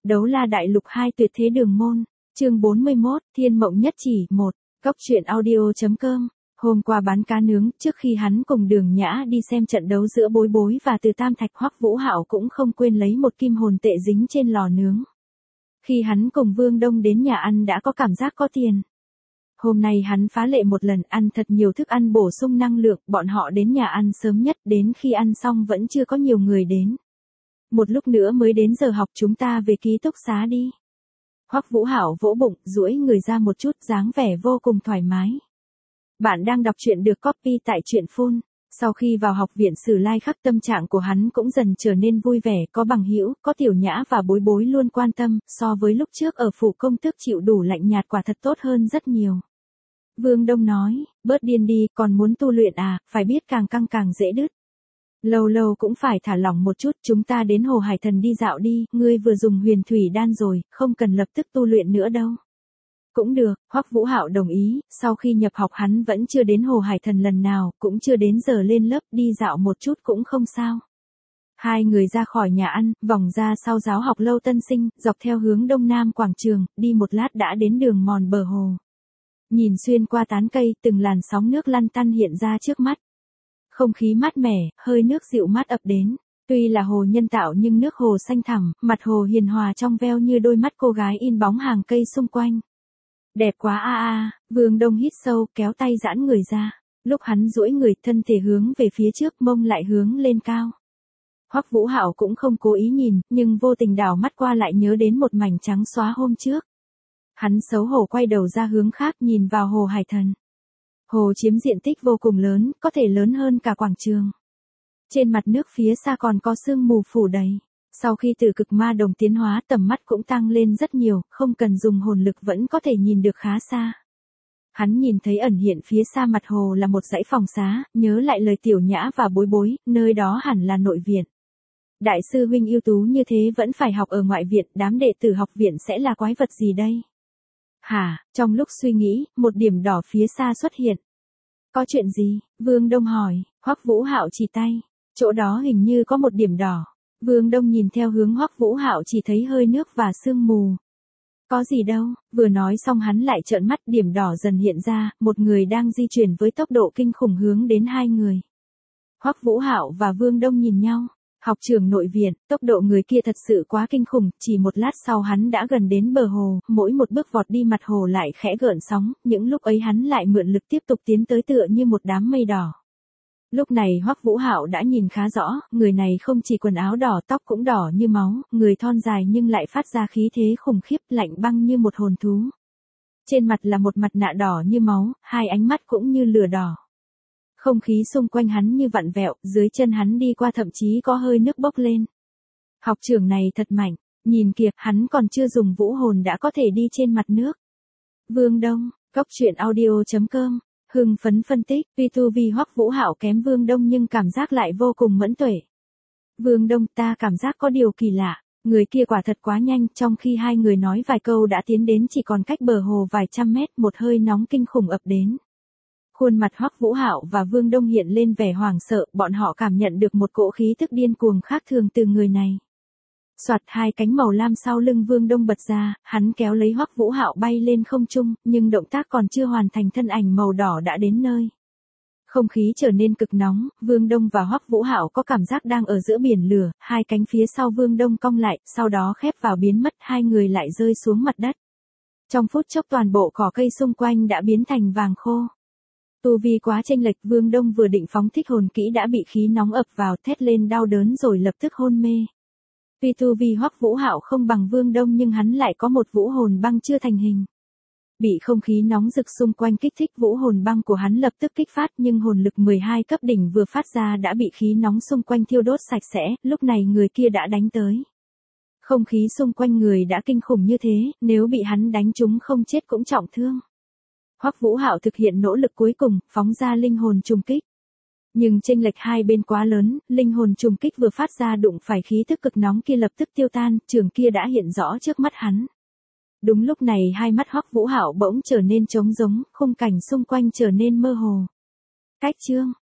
Đấu la đại lục 2 tuyệt thế đường môn, chương 41, Thiên mộng nhất chỉ, 1, Cốc truyện audio.com. Hôm qua bán cá nướng, trước khi hắn cùng Đường Nhã đi xem trận đấu giữa Bối Bối và Từ Tam Thạch, Hoắc Vũ Hạo cũng không quên lấy một kim hồn tệ dính trên lò nướng. Khi hắn cùng Vương Đông đến nhà ăn đã có cảm giác có tiền. Hôm nay hắn phá lệ một lần ăn thật nhiều thức ăn bổ sung năng lượng, bọn họ đến nhà ăn sớm nhất, đến khi ăn xong vẫn chưa có nhiều người đến. Một lúc nữa mới đến giờ học, chúng ta về ký túc xá đi. Hoắc Vũ Hạo vỗ bụng, duỗi người ra một chút, dáng vẻ vô cùng thoải mái. Bạn đang đọc truyện được copy tại truyện Phun. Sau khi vào học viện Sử Lai Khắc, tâm trạng của hắn cũng dần trở nên vui vẻ, có bằng hữu, có Tiểu Nhã và Bối Bối luôn quan tâm, so với lúc trước ở phủ công tước chịu đủ lạnh nhạt quả thật tốt hơn rất nhiều. Vương Đông nói, bớt điên đi, còn muốn tu luyện à, phải biết càng căng càng dễ đứt. Lâu lâu cũng phải thả lỏng một chút, chúng ta đến Hồ Hải Thần đi dạo đi, ngươi vừa dùng huyền thủy đan rồi, không cần lập tức tu luyện nữa đâu. Cũng được, Hoắc Vũ Hạo đồng ý, sau khi nhập học hắn vẫn chưa đến Hồ Hải Thần lần nào, cũng chưa đến giờ lên lớp, đi dạo một chút cũng không sao. Hai người ra khỏi nhà ăn, vòng ra sau giáo học lâu tân sinh, dọc theo hướng đông nam quảng trường, đi một lát đã đến đường mòn bờ hồ. Nhìn xuyên qua tán cây, từng làn sóng nước lăn tăn hiện ra trước mắt. Không khí mát mẻ, hơi nước dịu mát ập đến. Tuy là hồ nhân tạo nhưng nước hồ xanh thẳm, mặt hồ hiền hòa trong veo như đôi mắt cô gái in bóng hàng cây xung quanh. Đẹp quá a a, Vương Đông hít sâu, kéo tay giãn người ra. Lúc hắn duỗi người, thân thể hướng về phía trước, mông lại hướng lên cao. Hoắc Vũ Hạo cũng không cố ý nhìn, nhưng vô tình đảo mắt qua lại nhớ đến một mảnh trắng xóa hôm trước. Hắn xấu hổ quay đầu ra hướng khác, nhìn vào Hồ Hải Thần. Hồ chiếm diện tích vô cùng lớn, có thể lớn hơn cả quảng trường. Trên mặt nước phía xa còn có sương mù phủ đầy. Sau khi từ cực ma đồng tiến hóa, tầm mắt cũng tăng lên rất nhiều, không cần dùng hồn lực vẫn có thể nhìn được khá xa. Hắn nhìn thấy ẩn hiện phía xa mặt hồ là một dãy phòng xá, nhớ lại lời Tiểu Nhã và Bối Bối, nơi đó hẳn là nội viện. Đại sư huynh ưu tú như thế vẫn phải học ở ngoại viện, đám đệ tử học viện sẽ là quái vật gì đây? Hả, trong lúc suy nghĩ, một điểm đỏ phía xa xuất hiện. Có chuyện gì? Vương Đông hỏi. Hoắc Vũ Hạo chỉ tay. Chỗ đó hình như có một điểm đỏ. Vương Đông nhìn theo hướng Hoắc Vũ Hạo chỉ thấy hơi nước và sương mù. Có gì đâu, vừa nói xong hắn lại trợn mắt, điểm đỏ dần hiện ra, một người đang di chuyển với tốc độ kinh khủng hướng đến hai người. Hoắc Vũ Hạo và Vương Đông nhìn nhau. Học trường nội viện, tốc độ người kia thật sự quá kinh khủng, chỉ một lát sau hắn đã gần đến bờ hồ, mỗi một bước vọt đi mặt hồ lại khẽ gợn sóng, những lúc ấy hắn lại mượn lực tiếp tục tiến tới tựa như một đám mây đỏ. Lúc này Hoắc Vũ Hạo đã nhìn khá rõ, người này không chỉ quần áo đỏ, tóc cũng đỏ như máu, người thon dài nhưng lại phát ra khí thế khủng khiếp, lạnh băng như một hồn thú. Trên mặt là một mặt nạ đỏ như máu, hai ánh mắt cũng như lửa đỏ. Không khí xung quanh hắn như vặn vẹo, dưới chân hắn đi qua thậm chí có hơi nước bốc lên. Học trưởng này thật mạnh, nhìn kìa, hắn còn chưa dùng vũ hồn đã có thể đi trên mặt nước. Vương Đông, Cốc truyện audio.com, hưng phấn phân tích, tuy tu vi Hoắc Vũ Hạo kém Vương Đông nhưng cảm giác lại vô cùng mẫn tuệ. Vương Đông, ta cảm giác có điều kỳ lạ, người kia quả thật quá nhanh, trong khi hai người nói vài câu đã tiến đến chỉ còn cách bờ hồ vài trăm mét, một hơi nóng kinh khủng ập đến. Khuôn mặt Hoắc Vũ Hạo và Vương Đông hiện lên vẻ hoảng sợ, bọn họ cảm nhận được một cỗ khí tức điên cuồng khác thường từ người này. Soạt, hai cánh màu lam sau lưng Vương Đông bật ra, hắn kéo lấy Hoắc Vũ Hạo bay lên không trung, nhưng động tác còn chưa hoàn thành thân ảnh màu đỏ đã đến nơi. Không khí trở nên cực nóng, Vương Đông và Hoắc Vũ Hạo có cảm giác đang ở giữa biển lửa, hai cánh phía sau Vương Đông cong lại, sau đó khép vào biến mất, hai người lại rơi xuống mặt đất. Trong phút chốc toàn bộ cỏ cây xung quanh đã biến thành vàng khô. Tu vi quá chênh lệch, Vương Đông vừa định phóng thích hồn kỹ đã bị khí nóng ập vào, thét lên đau đớn rồi lập tức hôn mê. Tuy tu vi Hoắc Vũ Hạo không bằng Vương Đông nhưng hắn lại có một vũ hồn băng chưa thành hình. Bị không khí nóng rực xung quanh kích thích, vũ hồn băng của hắn lập tức kích phát, nhưng hồn lực 12 cấp đỉnh vừa phát ra đã bị khí nóng xung quanh thiêu đốt sạch sẽ, lúc này người kia đã đánh tới. Không khí xung quanh người đã kinh khủng như thế, nếu bị hắn đánh trúng không chết cũng trọng thương. Hoắc Vũ Hạo thực hiện nỗ lực cuối cùng, phóng ra linh hồn trùng kích. Nhưng chênh lệch hai bên quá lớn, linh hồn trùng kích vừa phát ra đụng phải khí tức cực nóng kia lập tức tiêu tan, trường kia đã hiện rõ trước mắt hắn. Đúng lúc này hai mắt Hoắc Vũ Hạo bỗng trở nên trống rỗng, khung cảnh xung quanh trở nên mơ hồ. Cách chương,